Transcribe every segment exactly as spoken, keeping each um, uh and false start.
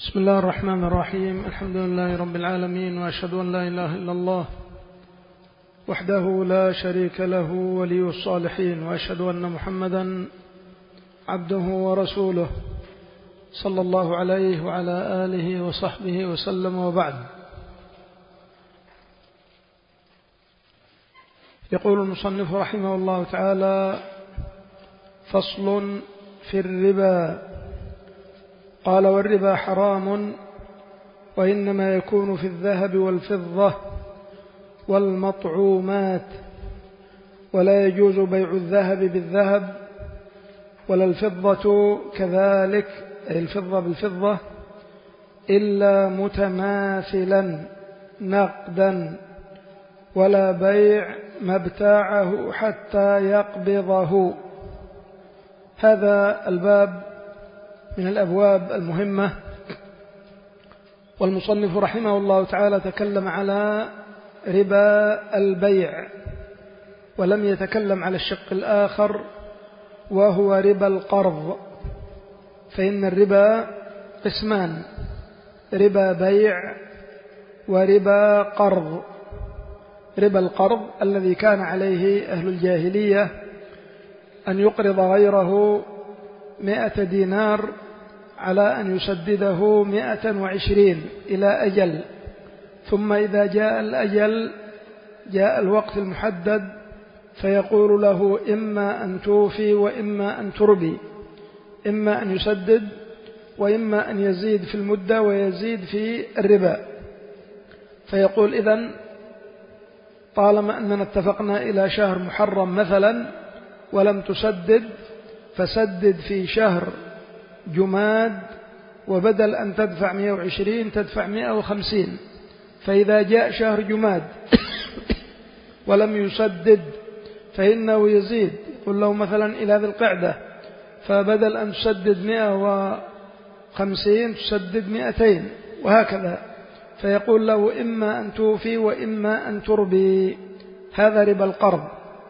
بسم الله الرحمن الرحيم. الحمد لله رب العالمين، وأشهد أن لا إله إلا الله وحده لا شريك له ولي الصالحين، وأشهد أن محمدا عبده ورسوله صلى الله عليه وعلى آله وصحبه وسلم، وبعد. يقول المصنف رحمه الله تعالى: فصل في الربا. قال: والربا حرام، وإنما يكون في الذهب والفضة والمطعومات، ولا يجوز بيع الذهب بالذهب ولا الفضة كذلك، أي الفضة بالفضة، إلا متماثلا نقدا، ولا بيع ما ابتاعه حتى يقبضه. هذا الباب من الأبواب المهمة، والمصنف رحمه الله تعالى تكلم على ربا البيع، ولم يتكلم على الشق الآخر وهو ربا القرض. فإن الربا قسمان: ربا بيع وربا قرض. ربا القرض الذي كان عليه أهل الجاهلية أن يقرض غيره مئة دينار على أن يسدده مئة وعشرين إلى أجل، ثم إذا جاء الأجل جاء الوقت المحدد فيقول له: إما أن توفي وإما أن تربي، إما أن يسدد وإما أن يزيد في المدة ويزيد في الربا. فيقول: إذن طالما أننا اتفقنا إلى شهر محرم مثلا ولم تسدد، فسدد في شهر جماد، وبدل أن تدفع مئة وعشرين تدفع مئة وخمسين. فإذا جاء شهر جماد ولم يسدد فإنه يزيد، يقول له مثلا إلى ذي القعدة، فبدل أن تسدد مئة وخمسين تسدد مئتين، وهكذا. فيقول له: إما أن توفي وإما أن تربي. هذا ربا القرض.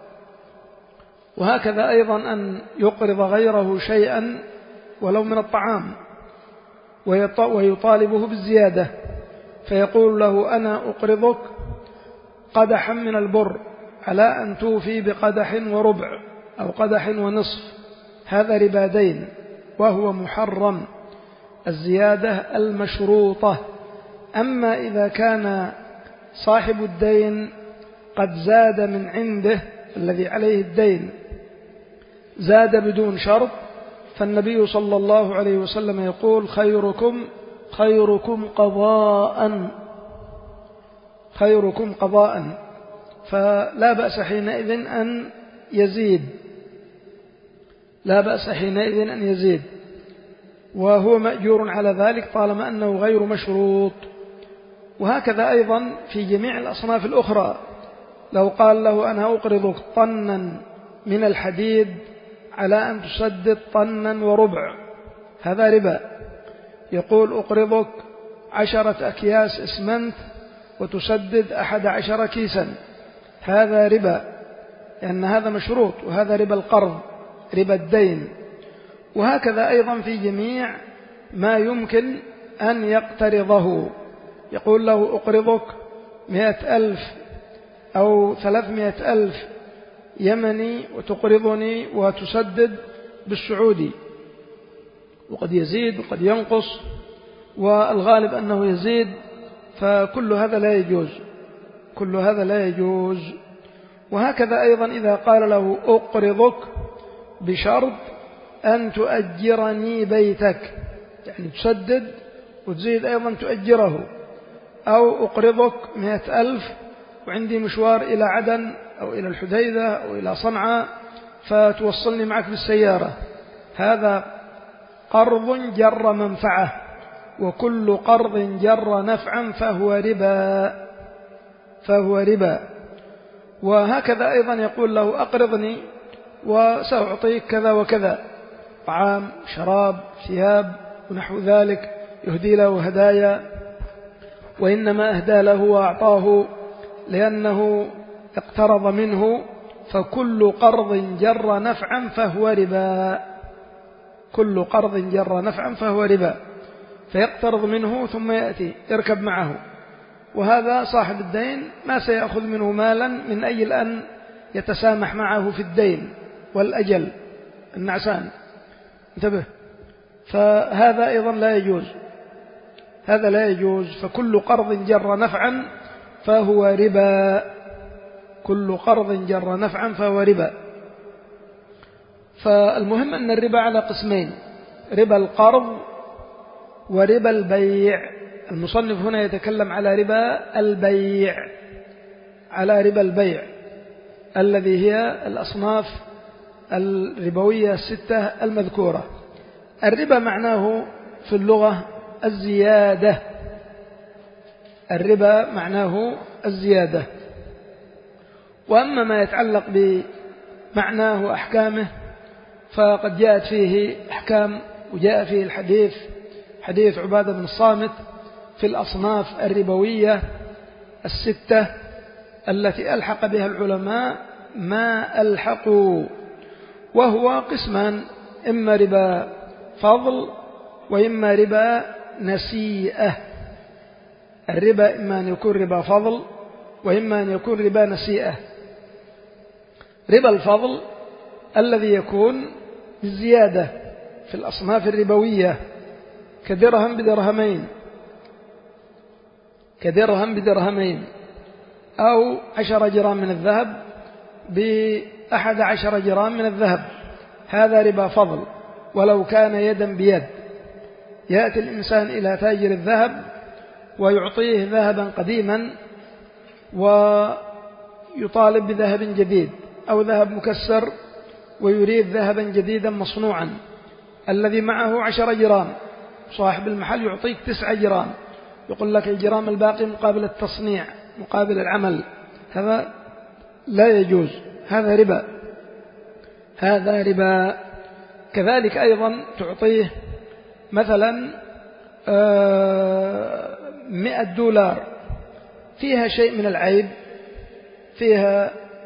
وهكذا أيضا أن يقرض غيره شيئا ولو من الطعام ويطالبه بالزيادة، فيقول له: أنا أقرضك قدحا من البر على أن توفي بقدح وربع أو قدح ونصف. هذا ربا دين وهو محرم، الزيادة المشروطة. أما إذا كان صاحب الدين قد زاد من عنده، الذي عليه الدين زاد بدون شرط، فالنبي صلى الله عليه وسلم يقول: خيركم خيركم قضاء خيركم قضاء فلا بأس حينئذ أن يزيد لا بأس حينئذ أن يزيد وهو مأجور على ذلك طالما أنه غير مشروط. وهكذا أيضا في جميع الأصناف الأخرى. لو قال له: أنا أقرضك طنا من الحديد على أن تسدد طنا وربع، هذا ربا. يقول: أقرضك عشرة أكياس إسمنت وتسدد أحد عشر كيسا، هذا ربا، لأن هذا مشروط، وهذا ربا القرض، ربا الدين. وهكذا أيضا في جميع ما يمكن أن يقترضه. يقول له: أقرضك مئة ألف أو ثلاثمائة ألف يمني وتقرضني وتسدد بالسعودي، وقد يزيد وقد ينقص، والغالب أنه يزيد، فكل هذا لا يجوز كل هذا لا يجوز. وهكذا أيضا إذا قال له: أقرضك بشرط أن تؤجرني بيتك، يعني تسدد وتزيد أيضا تؤجره، أو أقرضك مئة ألف وعندي مشوار إلى عدن أو إلى الحديدة أو إلى صنعاء فتوصلني معك بالسيارة، هذا قرض جر منفعة، وكل قرض جر نفعا فهو ربا فهو ربا. وهكذا أيضا يقول له: أقرضني وسأعطيك كذا وكذا، طعام شراب ثياب ونحو ذلك، يهدي له هدايا، وإنما أهدى له وأعطاه لأنه اقترض منه، فكل قرض جر نفعا فهو ربا كل قرض جر نفعا فهو ربا. فيقترض منه ثم يأتي يركب معه، وهذا صاحب الدين ما سيأخذ منه مالا من أجل أن يتسامح معه في الدين والأجل النعسان، انتبه. فهذا أيضا لا يجوز، هذا لا يجوز. فكل قرض جر نفعا فهو ربا، كل قرض جر نفعا فهو ربا. فالمهم أن الربا على قسمين: ربا القرض وربا البيع. المصنف هنا يتكلم على ربا البيع، على ربا البيع الذي هي الأصناف الربوية الستة المذكورة. الربا معناه في اللغة الزيادة، الربا معناه الزيادة. وأما ما يتعلق بمعناه وأحكامه فقد جاءت فيه أحكام، وجاء فيه الحديث، حديث عبادة بن الصامت في الأصناف الربوية الستة التي ألحق بها العلماء ما ألحقوا، وهو قسمان: إما ربا فضل وإما ربا نسيئة. الربا إما أن يكون ربا فضل وإما أن يكون ربا نسيئة. ربا الفضل الذي يكون بالزيادة في الأصناف الربوية كدرهم بدرهمين، كدرهم بدرهمين، أو عشر جرام من الذهب بأحد عشر جرام من الذهب، هذا ربا فضل ولو كان يدا بيد. يأتي الإنسان إلى تاجر الذهب ويعطيه ذهبا قديما ويطالب بذهب جديد، أو ذهب مكسر ويريد ذهبا جديدا مصنوعا الذي معه عشر جرام، صاحب المحل يعطيك تسعة جرام، يقول لك الجرام الباقي مقابل التصنيع مقابل العمل. هذا لا يجوز، هذا ربا، هذا ربا. كذلك أيضا تعطيه مثلا مئة دولار فيها شيء من العيب، فيها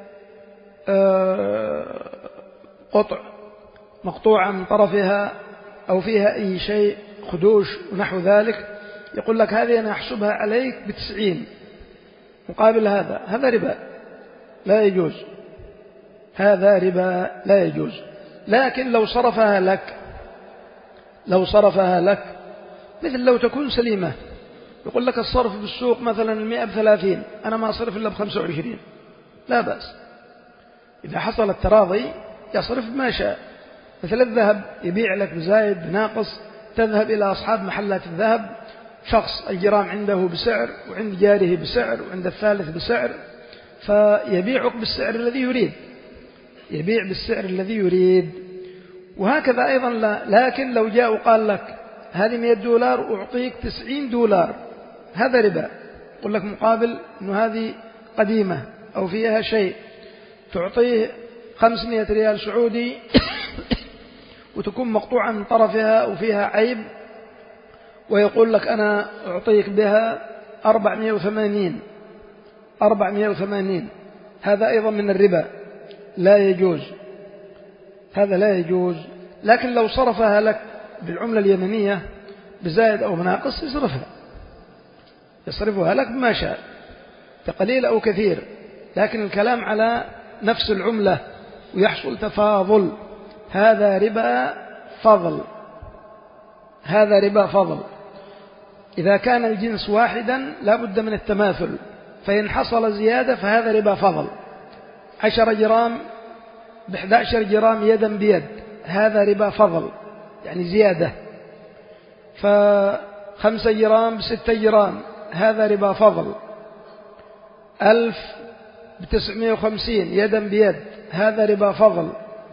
قطع مقطوعة من طرفها أو فيها أي شيء خدوش ونحو ذلك، يقول لك هذه أنا أحسبها عليك بتسعين مقابل هذا، هذا ربا لا يجوز، هذا ربا لا يجوز. لكن لو صرفها لك، لو صرفها لك مثل لو تكون سليمة، يقول لك الصرف بالسوق مثلا المئة بثلاثين، أنا ما أصرف إلا بخمسة وعشرين، لا بأس. إذا حصل التراضي يصرف ما شاء. مثل الذهب يبيع لك بزايد بناقص، تذهب إلى أصحاب محلات الذهب، شخص الجرام عنده بسعر وعند جاره بسعر وعند الثالث بسعر، فيبيعك بالسعر الذي يريد، يبيع بالسعر الذي يريد. وهكذا أيضا لا. لكن لو جاء وقال لك هذه مئة دولار أعطيك تسعين دولار، هذا ربا. يقول لك مقابل أنه هذه قديمة أو فيها شيء، تعطيه خمسمائة ريال سعودي وتكون مقطوعة من طرفها وفيها عيب، ويقول لك أنا أعطيك بها أربعمائة وثمانين، أربعمائة وثمانين، هذا أيضا من الربا، لا يجوز، هذا لا يجوز. لكن لو صرفها لك بالعملة اليمنية بزائد أو مناقص يصرفها، يصرفها لك بما شاء كقليل أو كثير، لكن الكلام على نفس العملة ويحصل تفاضل، هذا ربا فضل، هذا ربا فضل. إذا كان الجنس واحدا لا بد من التماثل، فإن حصل زيادة فهذا ربا فضل. عشر جرام بإحدى عشر جرام يدا بيد، هذا ربا فضل يعني زيادة. فخمسة جرام بستة جرام، هذا ربا فضل. ألف بتسعمائة وخمسين يدا بيد، هذا ربا فضل.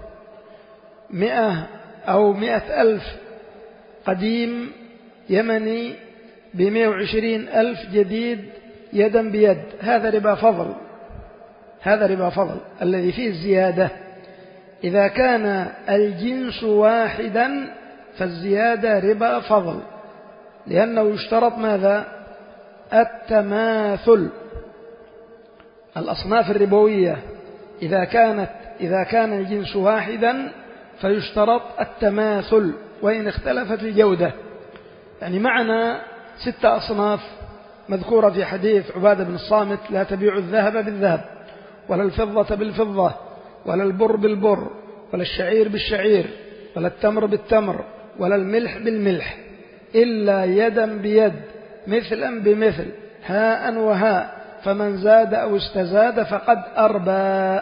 مئة أو مئة ألف قديم يمني بمئة وعشرين ألف جديد يدا بيد، هذا ربا فضل، هذا ربا فضل الذي فيه الزيادة. إذا كان الجنس واحدا فالزيادة ربا فضل، لأنه يشترط ماذا؟ التماثل. الأصناف الربوية إذا كانت إذا كان الجنس واحدا فيشترط التماثل وإن اختلفت الجودة. يعني معنا ستة أصناف مذكورة في حديث عبادة بن الصامت: لا تبيع الذهب بالذهب، ولا الفضة بالفضة، ولا البر بالبر، ولا الشعير بالشعير، ولا التمر بالتمر، ولا الملح بالملح، إلا يدا بيد مثلا بمثل هاء وهاء، فمن زاد أو استزاد فقد أربى.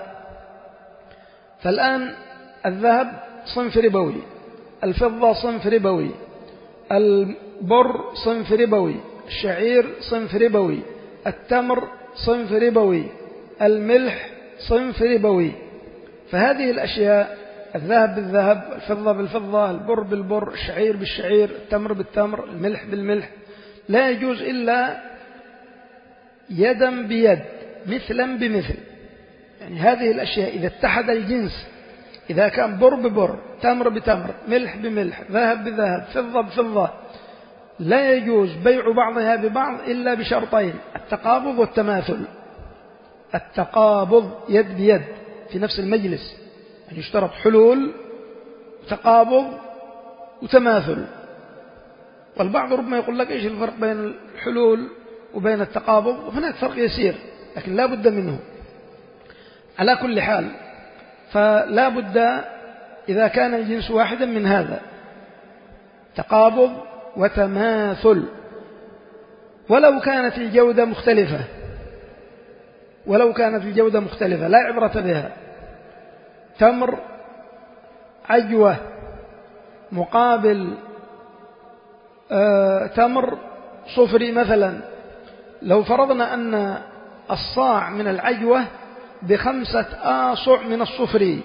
فالآن الذهب صنف ربوي، الفضة صنف ربوي، البر صنف ربوي، الشعير صنف ربوي، التمر صنف ربوي، الملح صنف ربوي. فهذه الأشياء: الذهب بالذهب، الفضة بالفضة، البر بالبر، الشعير بالشعير، التمر بالتمر، الملح بالملح، لا يجوز إلا يدا بيد مثلا بمثل. يعني هذه الأشياء إذا اتحد الجنس، إذا كان بر ببر، تمر بتمر، ملح بملح، ذهب بذهب، فضة بفضة، لا يجوز بيع بعضها ببعض إلا بشرطين: التقابض والتماثل. التقابض يد بيد في نفس المجلس، يعني يشترط حلول تقابض وتماثل. والبعض ربما يقول لك إيش الفرق بين الحلول وبين التقابض؟ هناك فرق يسير لكن لا بد منه. على كل حال فلا بد إذا كان الجنس واحدا من هذا: تقابض وتماثل. ولو كانت الجودة مختلفة، ولو كانت الجودة مختلفة لا عبرة بها. تمر عجوة مقابل آه تمر صفري مثلا، لو فرضنا أن الصاع من العجوة بخمسة آصع من الصفري،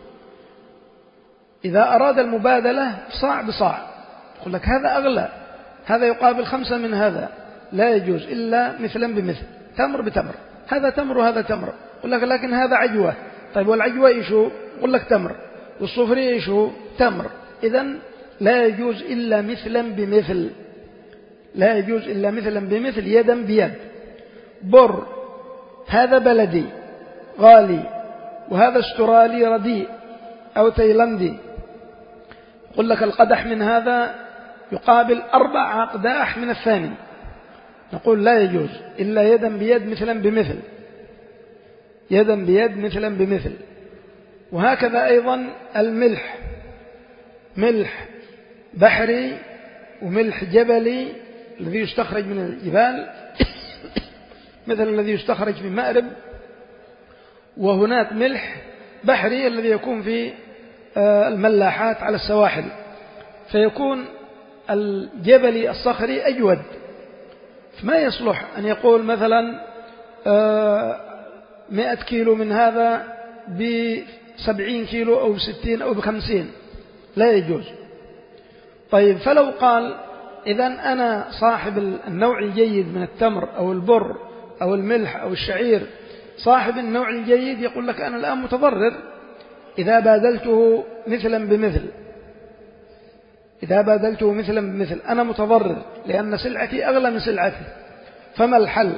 إذا أراد المبادلة صاع بصاع يقول لك هذا أغلى، هذا يقابل خمسة من هذا، لا يجوز إلا مثلا بمثل، تمر بتمر، هذا تمر وهذا تمر. يقول لك لكن هذا عجوة، طيب والعجوة إيشو؟ يقول لك تمر، والصفري إيشو؟ تمر. إذن لا يجوز إلا مثلا بمثل، لا يجوز إلا مثلا بمثل يدا بيد. بر هذا بلدي غالي وهذا استرالي رديء أو تايلندي، يقول لك القدح من هذا يقابل أربع أقداح من الثاني، نقول لا يجوز إلا يدا بيد مثلا بمثل، يدا بيد مثلا بمثل. وهكذا أيضا الملح، ملح بحري وملح جبلي الذي يستخرج من الجبال مثل الذي يستخرج من مأرب، وهناك ملح بحري الذي يكون في الملاحات على السواحل، فيكون الجبلي الصخري أجود. فما يصلح أن يقول مثلا مئة كيلو من هذا بسبعين كيلو أو بستين أو بخمسين، لا يجوز. طيب فلو قال إذن أنا صاحب النوع الجيد من التمر أو البر أو الملح أو الشعير، صاحب النوع الجيد، يقول لك أنا الآن متضرر إذا بادلته مثلا بمثل، إذا بادلته مثلا بمثل أنا متضرر لأن سلعتي أغلى من سلعتي. فما الحل؟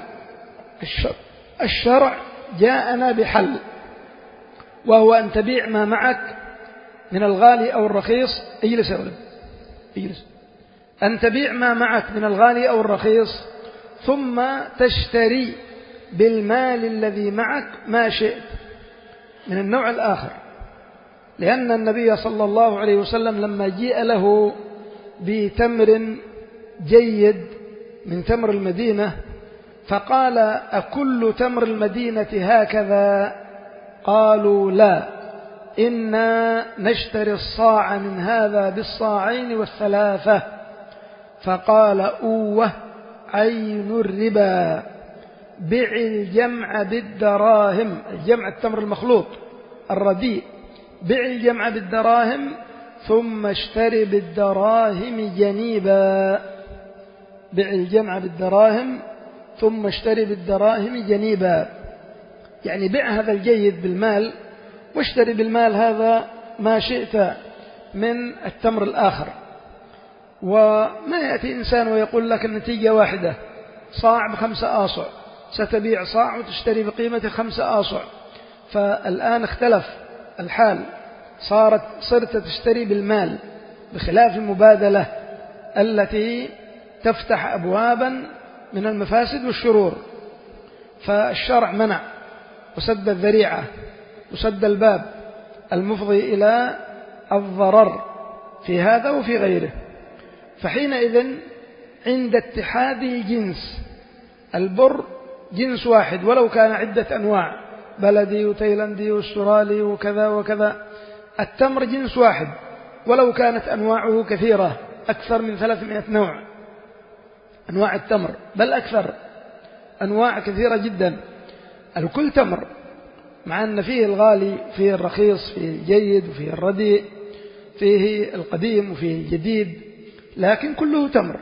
الشرع جاءنا بحل، وهو أن تبيع ما معك من الغالي أو الرخيص. اجلس يا ولد اجلس. أن تبيع ما معك من الغالي أو الرخيص، ثم تشتري بالمال الذي معك ما شئت من النوع الآخر. لأن النبي صلى الله عليه وسلم لما جيء له بتمر جيد من تمر المدينة فقال: أكل تمر المدينة هكذا؟ قالوا: لا، إنا نشتري الصاع من هذا بالصاعين والثلاثة. فقال: أوه عين الربا، بع الجمع بالدراهم، الجمع التمر المخلوط الرديء، بع الجمع بالدراهم ثم اشتري بالدراهم جنيبا، بع الجمع بالدراهم ثم اشتري بالدراهم جنيبا، يعني بع هذا الجيد بالمال واشتري بالمال هذا ما شئت من التمر الآخر. وما يأتي إنسان ويقول لك النتيجة واحدة، صاع بخمسة آصع، ستبيع صاع وتشتري بقيمة خمسة آصع. فالآن اختلف الحال، صارت صرت تشتري بالمال بخلاف المبادلة التي تفتح أبوابا من المفاسد والشرور، فالشرع منع وسد الذريعة وسد الباب المفضي إلى الضرر في هذا وفي غيره. فحينئذ عند اتحاد جنس، البر جنس واحد ولو كان عدة أنواع، بلدي وتايلندي واسترالي وكذا وكذا، التمر جنس واحد ولو كانت أنواعه كثيرة أكثر من ثلاثمائة نوع أنواع التمر، بل أكثر، أنواع كثيرة جدا، الكل تمر، مع أن فيه الغالي فيه الرخيص فيه الجيد وفيه الرديء فيه القديم وفيه الجديد، لكن كله تمر،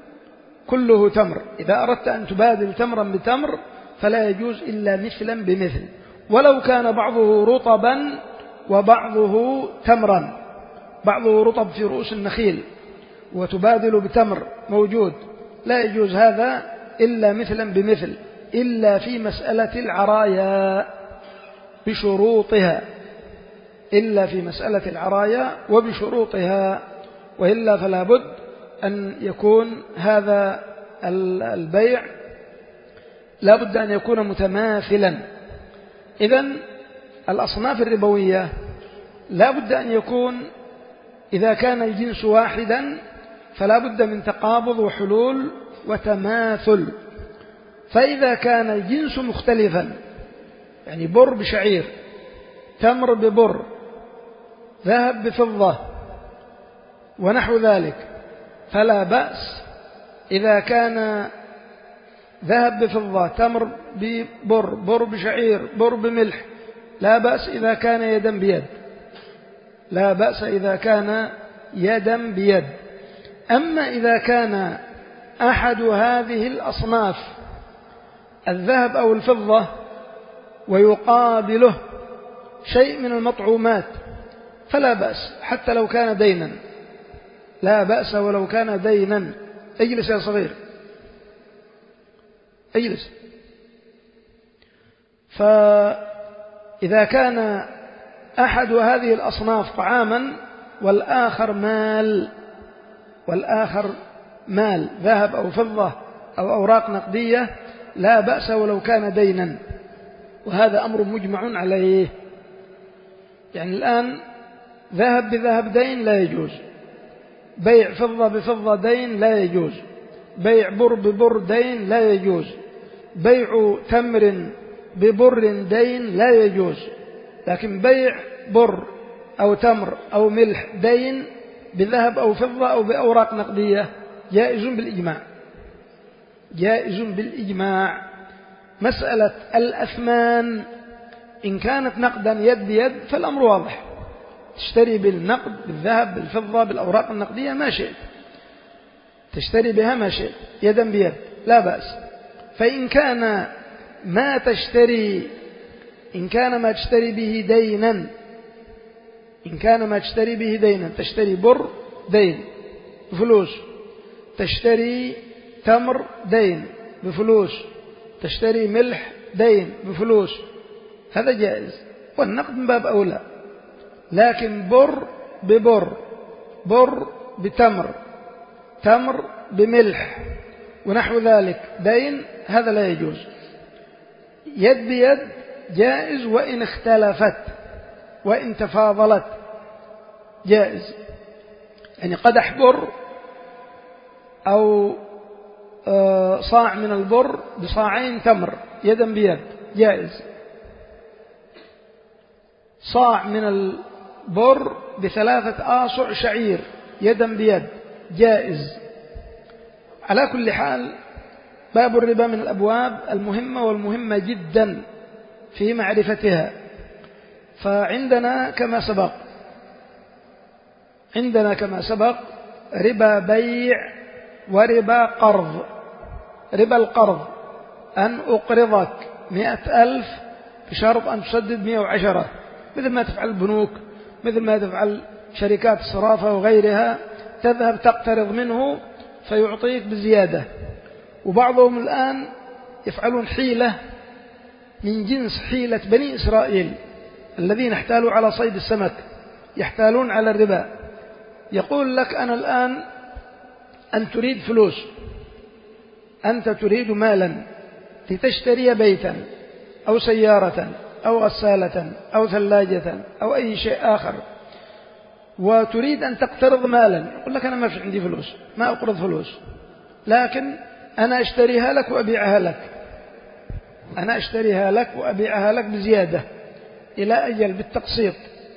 كله تمر. إذا أردت أن تبادل تمرا بتمر فلا يجوز إلا مثلا بمثل، ولو كان بعضه رطبا وبعضه تمرا، بعضه رطب في رؤوس النخيل وتبادل بتمر موجود، لا يجوز هذا إلا مثلا بمثل، إلا في مسألة العرايا بشروطها، إلا في مسألة العرايا وبشروطها، وإلا فلا بد أن يكون هذا البيع لا بد أن يكون متماثلا. إذن الأصناف الربوية لا بد أن يكون، إذا كان الجنس واحدا فلا بد من تقابض وحلول وتماثل، فإذا كان الجنس مختلفا، يعني بر بشعير، تمر ببر، ذهب بفضة ونحو ذلك، فلا بأس إذا كان ذهب بفضة، تمر ببر، بر بشعير، بر بملح، لا بأس إذا كان يدا بيد، لا بأس إذا كان يدا بيد. أما إذا كان أحد هذه الأصناف الذهب أو الفضة ويقابله شيء من المطعومات فلا بأس، حتى لو كان دينا، لا بأس ولو كان دينا. اجلس يا صغير، اجلس. فإذا كان أحد هذه الأصناف طعاما والآخر مال، والآخر مال ذهب أو فضة أو أوراق نقدية، لا بأس ولو كان دينا، وهذا أمر مجمع عليه. يعني الآن ذهب بذهب دين لا يجوز، بيع فضة بفضة دين لا يجوز، بيع بر ببر دين لا يجوز، بيع تمر ببر دين لا يجوز، لكن بيع بر أو تمر أو ملح دين بذهب أو فضة أو بأوراق نقدية جائز بالإجماع، جائز بالإجماع. مسألة الأثمان إن كانت نقدا يد بيد فالأمر واضح، تشتري بالنقد بالذهب بالفضة بالأوراق النقدية ما شئت، تشتري بها ما شئت يدا بيد لا بأس. فإن كان ما تشتري إن كان ما تشتري به دينا إن كان ما تشتري به دينا تشتري بر دين بفلوس، تشتري تمر دين بفلوس، تشتري ملح دين بفلوس، هذا جائز، والنقد من باب أولى. لكن بر ببر، بر بتمر، تمر بملح ونحو ذلك دين، هذا لا يجوز. يد بيد جائز وإن اختلفت وإن تفاضلت جائز، يعني قدح بر أو صاع من البر بصاعين تمر يدا بيد جائز، صاع من البر بثلاثة آصع شعير يدا بيد جائز. على كل حال باب الربا من الأبواب المهمة والمهمة جدا في معرفتها. فعندنا كما سبق عندنا كما سبق ربا بيع وربا قرض. ربا القرض أن أقرضك مئة ألف بشرط أن تسدد مئة وعشرة، مثل ما تفعل البنوك، مثل ما تفعل شركات الصرافة وغيرها، تذهب تقترض منه فيعطيك بزيادة. وبعضهم الآن يفعلون حيلة من جنس حيلة بني إسرائيل الذين احتالوا على صيد السمك، يحتالون على الربا. يقول لك أنا الآن أن تريد فلوس، أنت تريد مالا لتشتري بيتا أو سيارة أو غسالة أو ثلاجة أو أي شيء آخر، وتريد أن تقترض مالا، يقول لك أنا ما في عندي فلوس، ما أقرض فلوس، لكن أنا أشتريها لك وأبيعها لك، أنا أشتريها لك وأبيعها لك بزيادة إلى أجل بالتقسيط،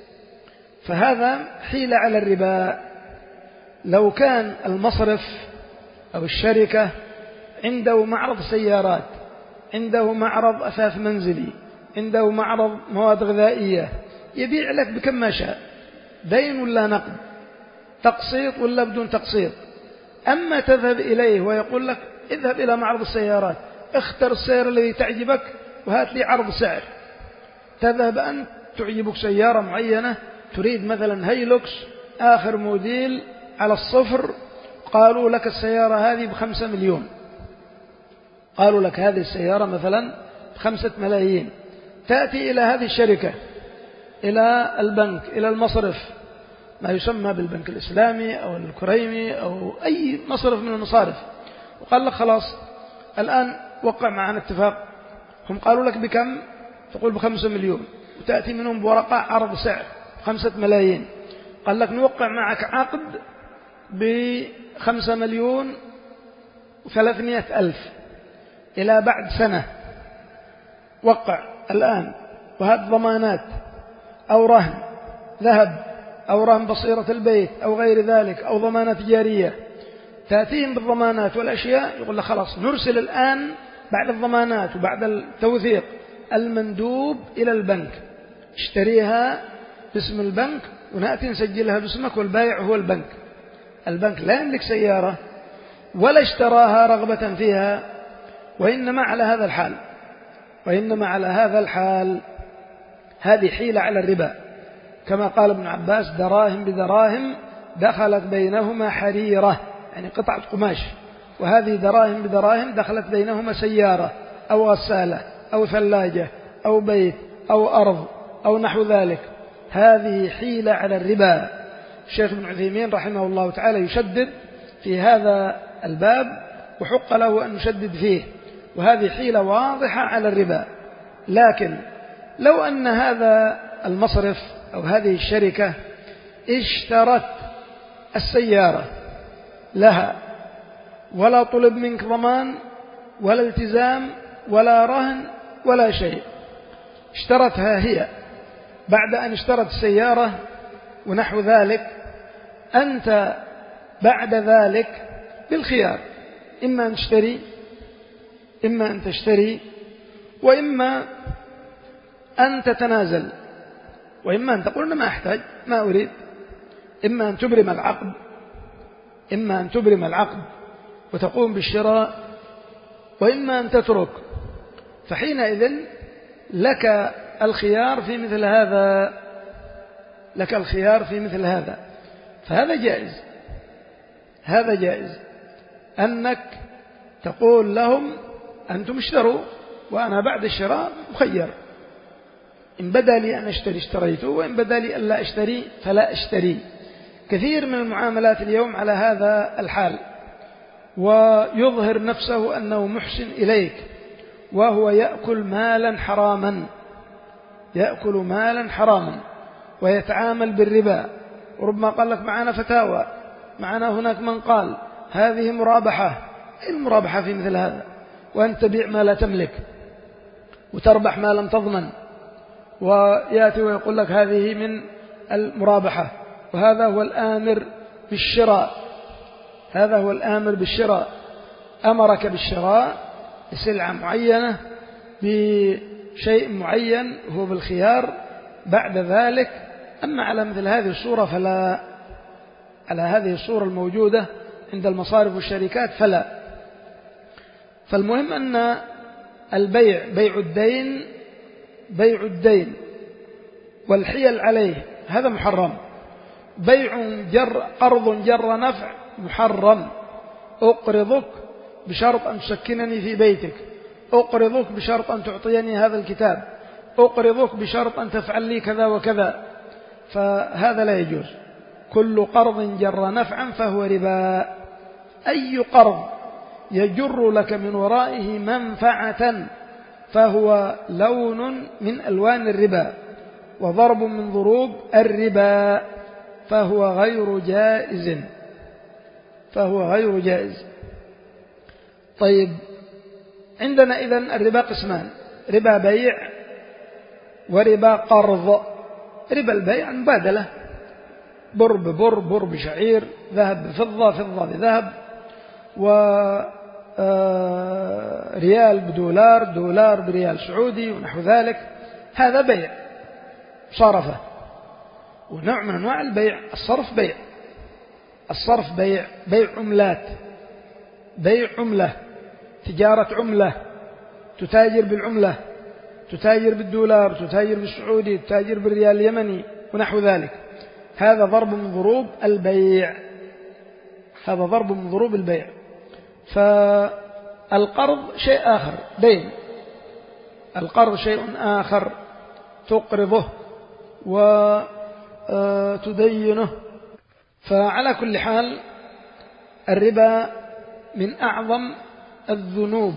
فهذا حيلة على الربا. لو كان المصرف أو الشركة عنده معرض سيارات، عنده معرض أثاث منزلي، عنده معرض مواد غذائية، يبيع لك بكم ما شاء، دين ولا نقد، تقسيط ولا بدون تقسيط. أما تذهب إليه ويقول لك اذهب إلى معرض السيارات، اختر السيارة الذي تعجبك وهات لي عرض سعر، تذهب أنت تعجبك سيارة معينة، تريد مثلا هيلوكس آخر موديل على الصفر، قالوا لك السيارة هذه بخمسة مليون، قالوا لك هذه السيارة مثلا بخمسة ملايين، تأتي إلى هذه الشركة، إلى البنك، إلى المصرف، ما يسمى بالبنك الإسلامي أو الكريمي أو أي مصرف من المصارف، وقال لك خلاص الآن وقع معنا اتفاق، هم قالوا لك بكم؟ تقول بخمسة مليون، وتأتي منهم بورقة عرض سعر خمسة ملايين، قال لك نوقع معك عقد بخمسة مليون وثلاثمائة ألف إلى بعد سنة، وقع الآن، وهذه ضمانات أو رهن ذهب أو رهن بصيرة البيت أو غير ذلك أو ضمانات تجارية، تأتيهم بالضمانات والأشياء، يقول لك خلاص نرسل الآن بعد الضمانات وبعد التوثيق المندوب إلى البنك، اشتريها باسم البنك ونأتي نسجلها باسمك، والبائع هو البنك. البنك لا يملك سيارة ولا اشتراها رغبة فيها، وإنما على هذا الحال، وإنما على هذا الحال هذه حيلة على الربا، كما قال ابن عباس دراهم بدراهم دخلت بينهما حريرة، يعني قطعة قماش، وهذه دراهم بدراهم دخلت بينهما سيارة أو غسالة أو ثلاجة أو بيت أو أرض أو نحو ذلك، هذه حيلة على الربا. الشيخ ابن عثيمين رحمه الله تعالى يشدد في هذا الباب، وحق له أن يشدد فيه، وهذه حيلة واضحة على الربا. لكن لو أن هذا المصرف أو هذه الشركة اشترت السيارة لها ولا طلب منك ضمان ولا التزام ولا رهن ولا شيء، اشترتها هي بعد أن اشترت السيارة ونحو ذلك، أنت بعد ذلك بالخيار، إما أن تشتري إما أن تشتري وإما أن تتنازل، وإما أن تقول ما أحتاج ما أريد، إما أن تبرم العقد إما أن تبرم العقد وتقوم بالشراء، وإما أن تترك، فحينئذ لك الخيار في مثل هذا، لك الخيار في مثل هذا، فهذا جائز، هذا جائز أنك تقول لهم أنتم اشتروا وأنا بعد الشراء مخير، إن بدا لي أن أشتري اشتريته، وإن بدا لي أن لا أشتري فلا أشتري. كثير من المعاملات اليوم على هذا الحال، ويظهر نفسه أنه محسن إليك وهو يأكل مالا حراما، يأكل مالا حراما ويتعامل بالربا، وربما قال لك معنا فتاوى، معنا هناك من قال هذه مرابحة. المرابحة في مثل هذا، وأن تبيع ما لا تملك وتربح ما لم تضمن، ويأتي ويقول لك هذه من المرابحة، وهذا هو الآمر بالشراء، هذا هو الآمر بالشراء، أمرك بالشراء بسلعة معينة بشيء معين هو بالخيار بعد ذلك. أما على مثل هذه الصورة فلا، على هذه الصورة الموجودة عند المصارف والشركات فلا. فالمهم أن البيع بيع الدين بيع الدين والحيل عليه هذا محرم. بيع جر قرض جر نفع محرم، أقرضك بشرط أن تسكنني في بيتك، أقرضك بشرط أن تعطيني هذا الكتاب، أقرضك بشرط أن تفعل لي كذا وكذا، فهذا لا يجوز. كل قرض جر نفعا فهو ربا. أي قرض يجر لك من ورائه منفعة فهو لون من ألوان الربا وضرب من ضروب الربا، فهو غير جائز فهو غير جائز. طيب، عندنا إذن الربا قسمان: ربا بيع وربا قرض. ربا البيع مبادلة، بر ببر، بر بشعير، ذهب بفضة، فضة بذهب، وريال بدولار، دولار بريال سعودي ونحو ذلك. هذا بيع صرفة. ونوع من أنواع البيع الصرف بيع الصرف بيع بيع عملات، بيع عملة، تجارة عملة، تتاجر بالعملة، تتاجر بالدولار، تتاجر بالسعودي، تتاجر بالريال اليمني ونحو ذلك. هذا ضرب من ضروب البيع هذا ضرب من ضروب البيع. فالقرض شيء آخر، دين. القرض شيء آخر، تقرضه وتدينه. فعلى كل حال الربا من أعظم الذنوب،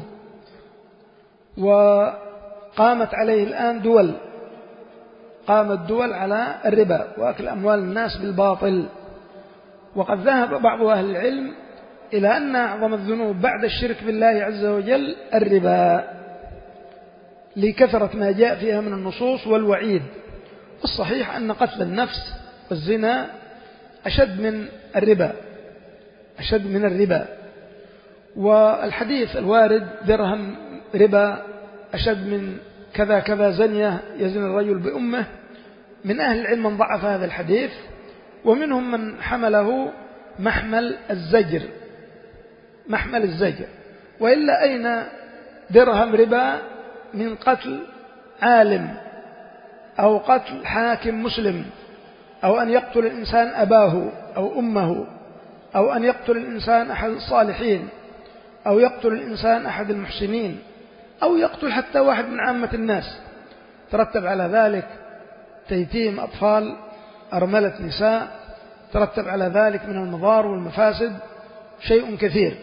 وقامت عليه الآن دول قامت دول على الربا وأكل أموال الناس بالباطل. وقد ذهب بعض أهل العلم إلى أن أعظم الذنوب بعد الشرك بالله عز وجل الربا، لكثرة ما جاء فيها من النصوص والوعيد. الصحيح أن قتل النفس والزنا أشد من الربا أشد من الربا والحديث الوارد درهم ربا أشد من كذا كذا زنية يزن الرجل بأمه. من أهل العلم من ضعف هذا الحديث، ومنهم من حمله محمل الزجر محمل الزجر وإلا أين درهم ربا من قتل عالم أو قتل حاكم مسلم، أو أن يقتل الإنسان أباه أو أمه، أو أن يقتل الإنسان أحد الصالحين، أو يقتل الإنسان أحد المحسنين، أو يقتل حتى واحد من عامة الناس. ترتب على ذلك تيتيم أطفال، أرملة نساء، ترتب على ذلك من المضار والمفاسد شيء كثير.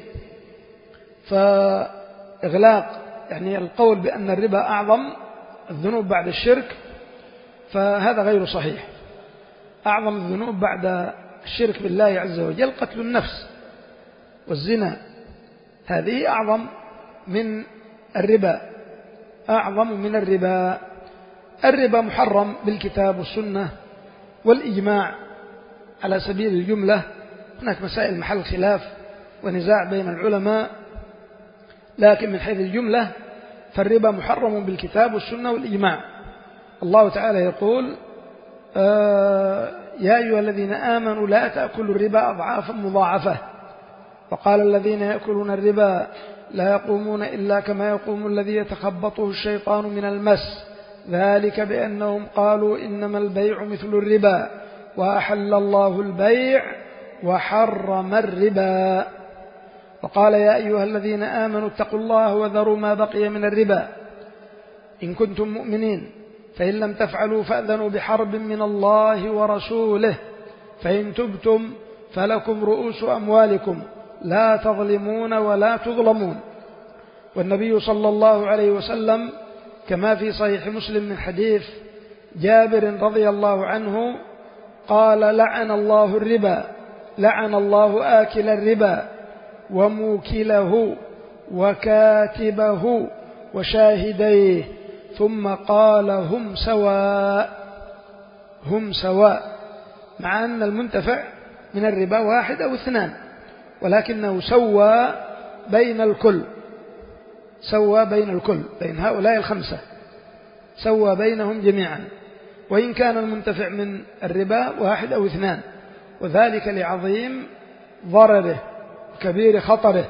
فإغلاق يعني القول بأن الربا أعظم الذنوب بعد الشرك فهذا غير صحيح. أعظم الذنوب بعد الشرك بالله عز وجل قتل النفس والزنا، هذه أعظم من الربا أعظم من الربا الربا محرم بالكتاب والسنة والإجماع على سبيل الجملة. هناك مسائل محل خلاف ونزاع بين العلماء، لكن من حيث الجملة فالربا محرم بالكتاب والسنة والإجماع. الله تعالى يقول: آه يا أيها الذين آمنوا لا تأكلوا الربا أضعافا مضاعفة. وقال الذين يأكلون الربا لا يقومون إلا كما يقوم الذي يتخبطه الشيطان من المس، ذلك بأنهم قالوا إنما البيع مثل الربا وأحل الله البيع وحرم الربا. وقال: يا أيها الذين آمنوا اتقوا الله وذروا ما بقي من الربا إن كنتم مؤمنين، فإن لم تفعلوا فأذنوا بحرب من الله ورسوله، فإن تبتم فلكم رؤوس أموالكم لا تظلمون ولا تظلمون. والنبي صلى الله عليه وسلم كما في صحيح مسلم من حديث جابر رضي الله عنه قال: لعن الله الربا لعن الله آكل الربا وموكله وكاتبه وشاهديه، ثم قال: هم سواء هم سواء مع أن المنتفع من الربا واحد أو اثنان، ولكنه سوى بين الكل سوى بين الكل بين هؤلاء الخمسة، سوى بينهم جميعا، وإن كان المنتفع من الربا واحد أو اثنان، وذلك لعظيم ضرره وكبير خطره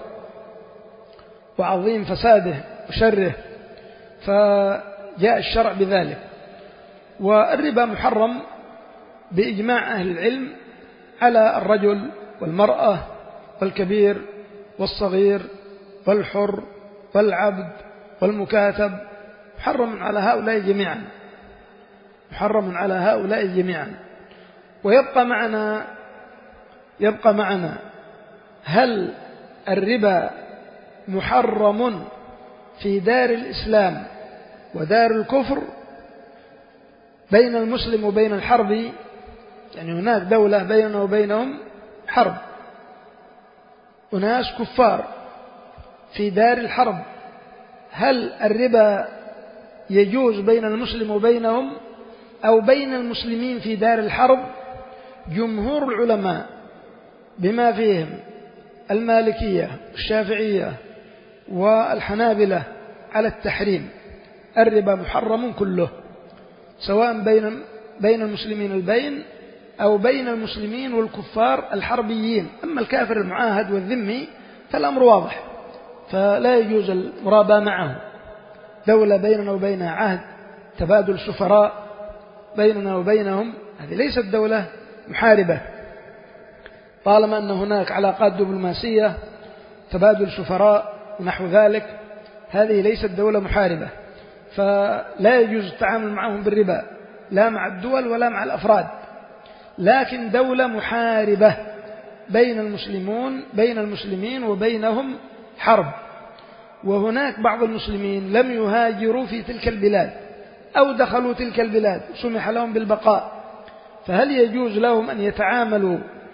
وعظيم فساده وشره، فجاء الشرع بذلك. والربا محرم بإجماع أهل العلم على الرجل والمرأة والكبير والصغير والحر والعبد والمكاتب، محرم على هؤلاء جميعا محرم على هؤلاء جميعا. ويبقى معنا يبقى معنا هل الربا محرم في دار الإسلام ودار الكفر بين المسلم وبين الحرب، يعني هناك دولة بيننا وبينهم حرب، أناس كفار في دار الحرب، هل الربا يجوز بين المسلم وبينهم أو بين المسلمين في دار الحرب؟ جمهور العلماء بما فيهم المالكية والشافعية والحنابلة على التحريم، الربا محرم كله، سواء بين بين المسلمين البين أو بين المسلمين والكفار الحربيين. أما الكافر المعاهد والذمي فالأمر واضح، فلا يجوز المراباة معه، دولة بيننا وبينها عهد تبادل سفراء بيننا وبينهم، هذه ليست دولة محاربة، طالما أن هناك علاقات دبلوماسية تبادل سفراء ونحو ذلك، هذه ليست دولة محاربة، فلا يجوز التعامل معهم بالربا لا مع الدول ولا مع الأفراد. لكن دولة محاربة بين المسلمون بين المسلمين وبينهم حرب، وهناك بعض المسلمين لم يهاجروا في تلك البلاد أو دخلوا تلك البلاد سمح لهم بالبقاء، فهل يجوز لهم أن يتعاملوا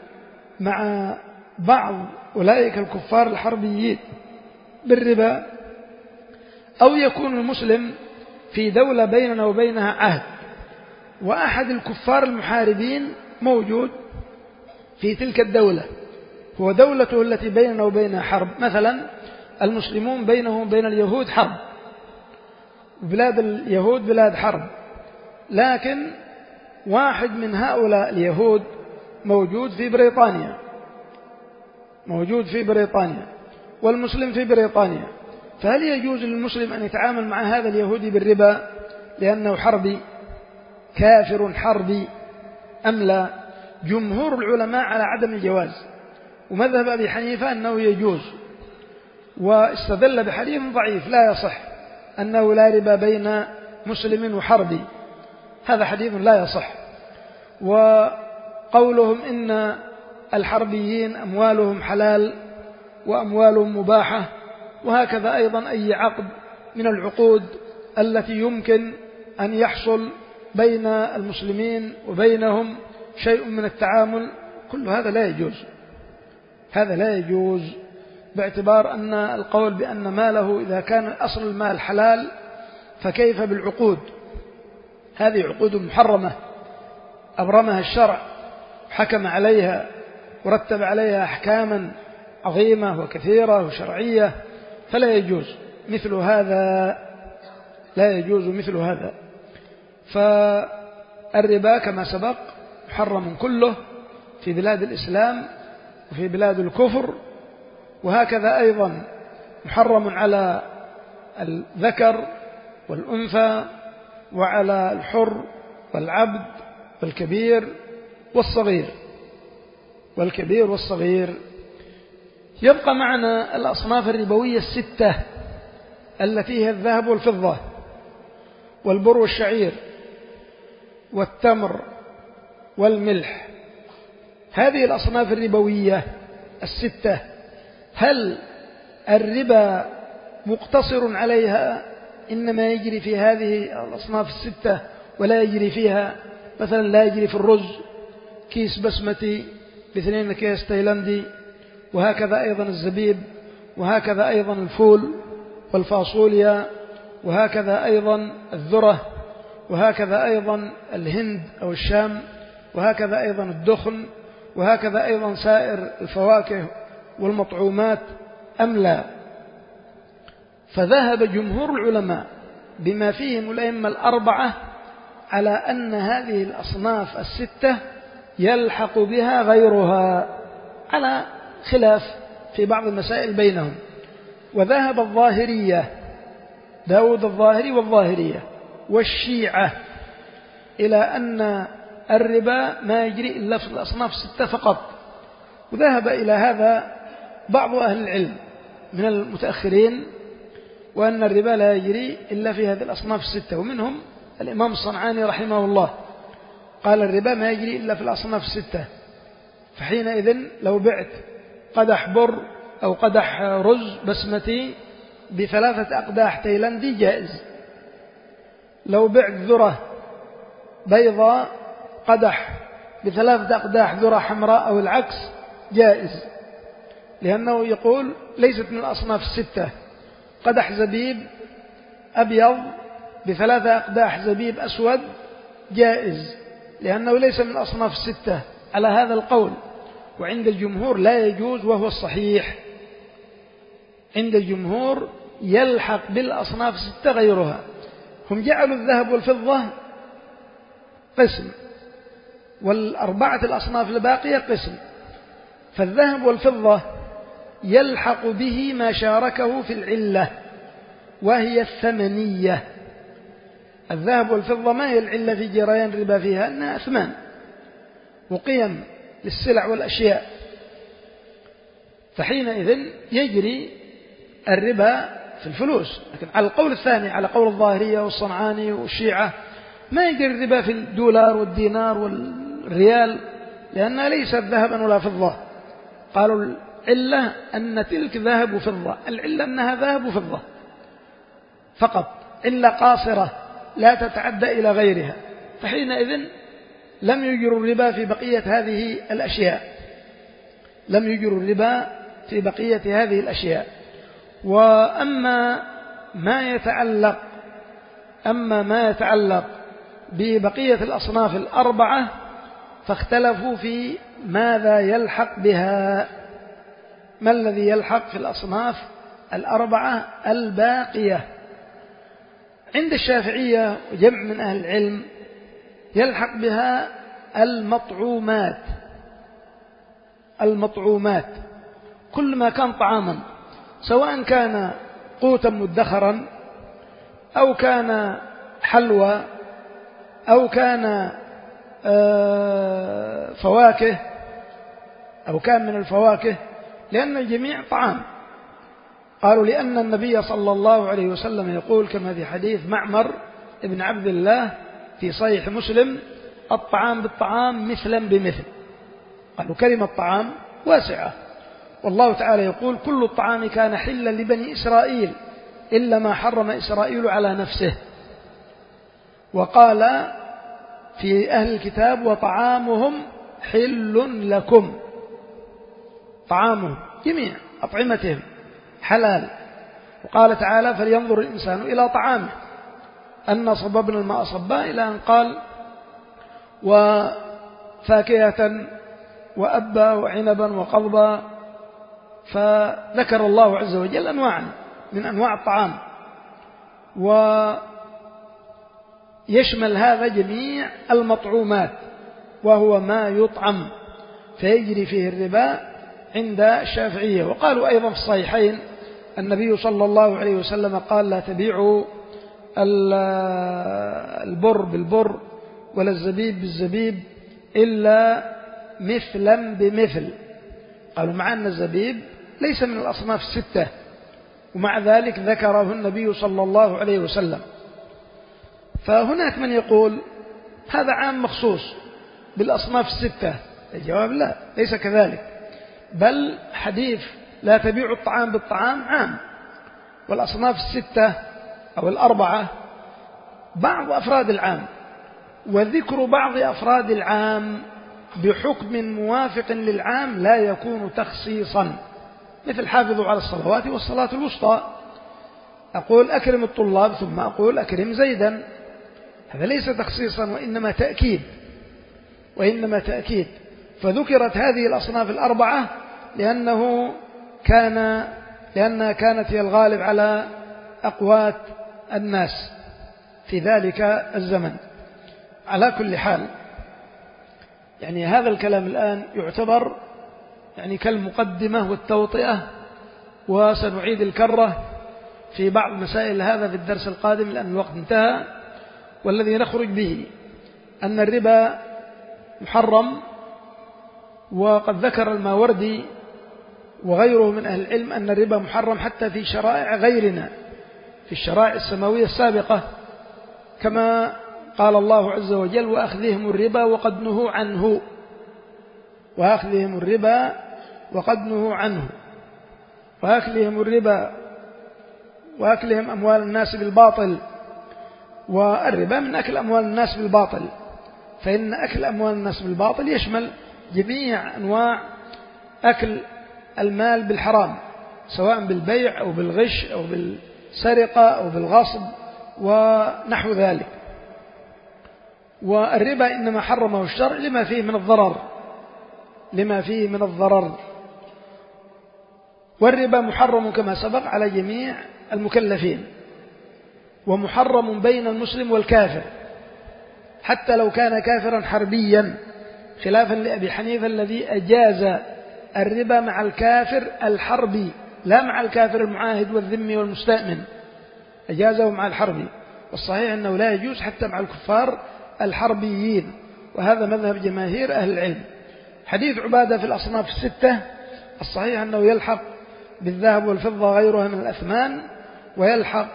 مع بعض أولئك الكفار الحربيين بالربا؟ أو يكون المسلم في دولة بيننا وبينها عهد وأحد الكفار المحاربين موجود في تلك الدولة، هو دولته التي بيننا وبينها حرب، مثلا المسلمون بينهم وبين اليهود حرب، بلاد اليهود بلاد حرب، لكن واحد من هؤلاء اليهود موجود في بريطانيا موجود في بريطانيا والمسلم في بريطانيا، فهل يجوز للمسلم أن يتعامل مع هذا اليهودي بالربا لأنه حربي كافر حربي أم لا؟ جمهور العلماء على عدم الجواز، ومذهب أبي حنيفة أنه يجوز، واستدل بحديث ضعيف لا يصح أنه لا ربا بين مسلم وحربي، هذا حديث لا يصح. وقولهم إن الحربيين أموالهم حلال وأموالهم مباحة، وهكذا أيضا أي عقد من العقود التي يمكن أن يحصل بين المسلمين وبينهم شيء من التعامل، كل هذا لا يجوز، هذا لا يجوز، باعتبار أن القول بأن ماله إذا كان أصل المال حلال فكيف بالعقود؟ هذه عقود محرمة أبرمها الشرع، حكم عليها ورتب عليها أحكاما عظيمة وكثيرة وشرعية، فلا يجوز مثل هذا، لا يجوز مثل هذا. فالربا كما سبق محرم كله في بلاد الإسلام وفي بلاد الكفر، وهكذا أيضا محرم على الذكر والأنثى وعلى الحر والعبد والكبير والصغير والكبير والصغير. يبقى معنا الأصناف الربوية الستة التي هي الذهب والفضة والبر والشعير والتمر والملح. هذه الأصناف الربوية الستة هل الربا مقتصر عليها إنما يجري في هذه الأصناف الستة ولا يجري فيها، مثلا لا يجري في الرز كيس بسمتي باثنين أكياس تايلاندي، وهكذا أيضا الزبيب، وهكذا أيضا الفول والفاصوليا، وهكذا أيضا الذرة، وهكذا أيضا الهند أو الشام، وهكذا أيضا الدخن، وهكذا أيضا سائر الفواكه والمطعومات أم لا؟ فذهب جمهور العلماء بما فيهم الأئمة الأربعة على أن هذه الأصناف الستة يلحق بها غيرها، على خلاف في بعض المسائل بينهم. وذهب الظاهرية داود الظاهري والظاهرية والشيعة إلى أن الربا ما يجري إلا في الأصناف الستة فقط، وذهب إلى هذا بعض أهل العلم من المتأخرين، وأن الربا لا يجري إلا في هذه الأصناف الستة، ومنهم الإمام الصنعاني رحمه الله قال الربا ما يجري إلا في الأصناف الستة، فحينئذ لو بعت قدح بر أو قدح رز بسمتي بثلاثة أقداح تايلاندي جائز. لو بعت ذرة بيضاء قدح بثلاثة أقداح ذرة حمراء أو العكس جائز، لأنه يقول ليست من الأصناف الستة. قدح زبيب أبيض بثلاثة أقداح زبيب أسود جائز، لأنه ليس من الأصناف الستة على هذا القول. وعند الجمهور لا يجوز وهو الصحيح، عند الجمهور يلحق بالأصناف الستة غيرها. هم جعلوا الذهب والفضة قسم، والأربعة الأصناف الباقية قسم. فالذهب والفضة يلحق به ما شاركه في العلة وهي الثمنية. الذهب والفضة ما هي العلة في جريان الربا فيها؟ أنها أثمان وقيم للسلع والأشياء، فحينئذ يجري الربا في الفلوس. لكن على القول الثاني، على قول الظاهرية والصنعاني والشيعة، ما يجري الربا في الدولار والدينار والريال، لأنها ليست ذهبا ولا فضة. قالوا العلة أن تلك ذهب وفضة، العلة أنها ذهب وفضة فقط، علة قاصرة لا تتعدى إلى غيرها. فحينئذ لم يجروا الربا في بقية هذه الأشياء، لم يجروا الربا في بقية هذه الأشياء. وأما ما يتعلق أما ما يتعلق ببقية الأصناف الأربعة فاختلفوا في ماذا يلحق بها، ما الذي يلحق في الأصناف الأربعة الباقية. عند الشافعية وجمع من أهل العلم يلحق بها المطعومات. المطعومات كل ما كان طعاما، سواء كان قوتا مدخرا أو كان حلوى أو كان فواكه أو كان من الفواكه، لأن الجميع طعام. قالوا لأن النبي صلى الله عليه وسلم يقول كما في حديث معمر ابن عبد الله في صحيح مسلم: الطعام بالطعام مثلا بمثل. قالوا كلمة طعام واسعة، والله تعالى يقول: كل الطعام كان حلا لبني إسرائيل إلا ما حرم إسرائيل على نفسه. وقال في أهل الكتاب: وطعامهم حل لكم. طعامهم جميع أطعمتهم حلال. وقال تعالى: فلينظر الإنسان إلى طعامه أن صببنا الماء صبا، إلى أن قال: وفاكهة وأبا وعنبا وقضبا. فذكر الله عز وجل أنواعا من أنواع الطعام، ويشمل هذا جميع المطعومات، وهو ما يطعم فيجري فيه الربا عند الشافعية. وقالوا أيضا في الصحيحين النبي صلى الله عليه وسلم قال: لا تبيعوا البر بالبر ولا الزبيب بالزبيب إلا مثلا بمثل. قالوا مع أن الزبيب ليس من الأصناف الستة، ومع ذلك ذكره النبي صلى الله عليه وسلم. فهناك من يقول هذا عام مخصوص بالأصناف الستة. الجواب: لا، ليس كذلك، بل حديث لا تبيع الطعام بالطعام عام، والأصناف الستة أو الأربعة بعض أفراد العام، وذكر بعض أفراد العام بحكم موافق للعام لا يكون تخصيصا، مثل حافظوا على الصلوات والصلاة الوسطى. أقول أكرم الطلاب ثم أقول أكرم زيدا، هذا ليس تخصيصا وإنما تأكيد وإنما تأكيد. فذكرت هذه الأصناف الأربعة لأنه كان لأنها كانت هي الغالب على أقوات الناس في ذلك الزمن. على كل حال، يعني هذا الكلام الآن يعتبر يعني كالمقدمة والتوطئة، وسنعيد الكرة في بعض مسائل هذا في الدرس القادم لأن الوقت انتهى. والذي نخرج به أن الربا محرم، وقد ذكر الماوردي وغيره من أهل العلم أن الربا محرم حتى في شرائع غيرنا، في الشرائع السماوية السابقة، كما قال الله عز وجل: وأخذهم الربا وقد نهوا عنه وأخذهم الربا وقد نهوا عنه. وأكلهم الربا وأكلهم أموال الناس بالباطل. والربا من أكل أموال الناس بالباطل، فإن أكل أموال الناس بالباطل يشمل جميع أنواع أكل المال بالحرام، سواء بالبيع أو بالغش أو بالسرقة أو بالغصب ونحو ذلك. والربا إنما حرمه الشرع لما فيه من الضرر لما فيه من الضرر والربا محرم كما سبق على جميع المكلفين، ومحرم بين المسلم والكافر حتى لو كان كافرا حربيا، خلافا لأبي حنيفة الذي أجاز الربا مع الكافر الحربي لا مع الكافر المعاهد والذمي والمستأمن، أجازه مع الحربي. والصحيح أنه لا يجوز حتى مع الكفار الحربيين، وهذا مذهب جماهير أهل العلم. حديث عبادة في الأصناف الستة الصحيح أنه يلحق بالذهب والفضة غيرها من الأثمان، ويلحق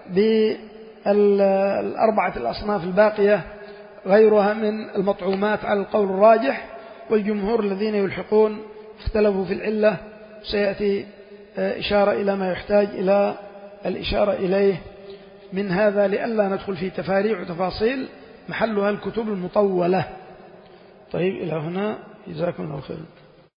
بالأربعة الأصناف الباقية غيرها من المطعومات على القول الراجح. والجمهور الذين يلحقون اختلفوا في العلة، سيأتي إشارة إلى ما يحتاج إلى الإشارة إليه من هذا لئلا ندخل في تفاريع وتفاصيل محلها الكتب المطولة. طيب إلى هنا، جزاكم الله خيرا.